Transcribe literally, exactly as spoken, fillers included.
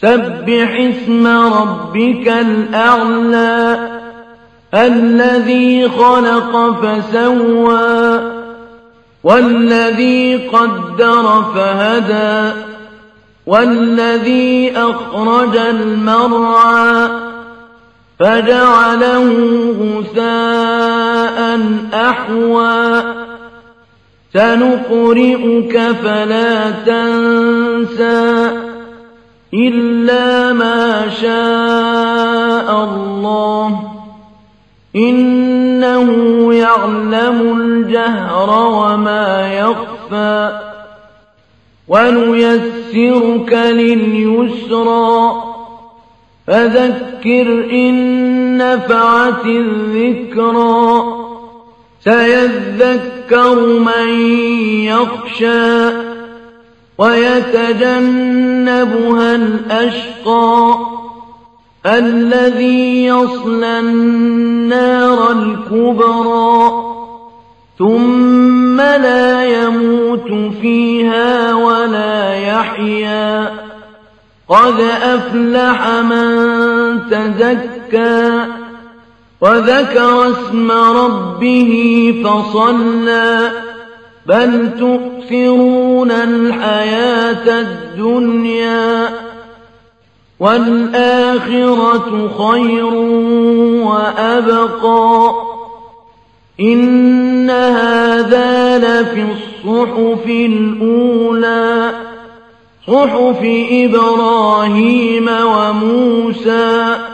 سبح اسم ربك الأعلى الذي خلق فسوى والذي قدر فهدى والذي أخرج المرعى فجعله غثاء أحوى سنقرئك فلا تنسى إلا ما شاء الله إنه يعلم الجهر وما يخفى ونيسرك لليسرى فذكر إن نفعت الذكرى سيذكر من يخشى ويتجنبها الأشقى الذي يصلى النار الكبرى ثم لا يموت فيها ولا يحيا قد أفلح من تزكى وذكر اسم ربه فصلى بل تؤثرون الحياة الدنيا والآخرة خير وأبقى إن هذا لفي الصحف الأولى صحف إبراهيم وموسى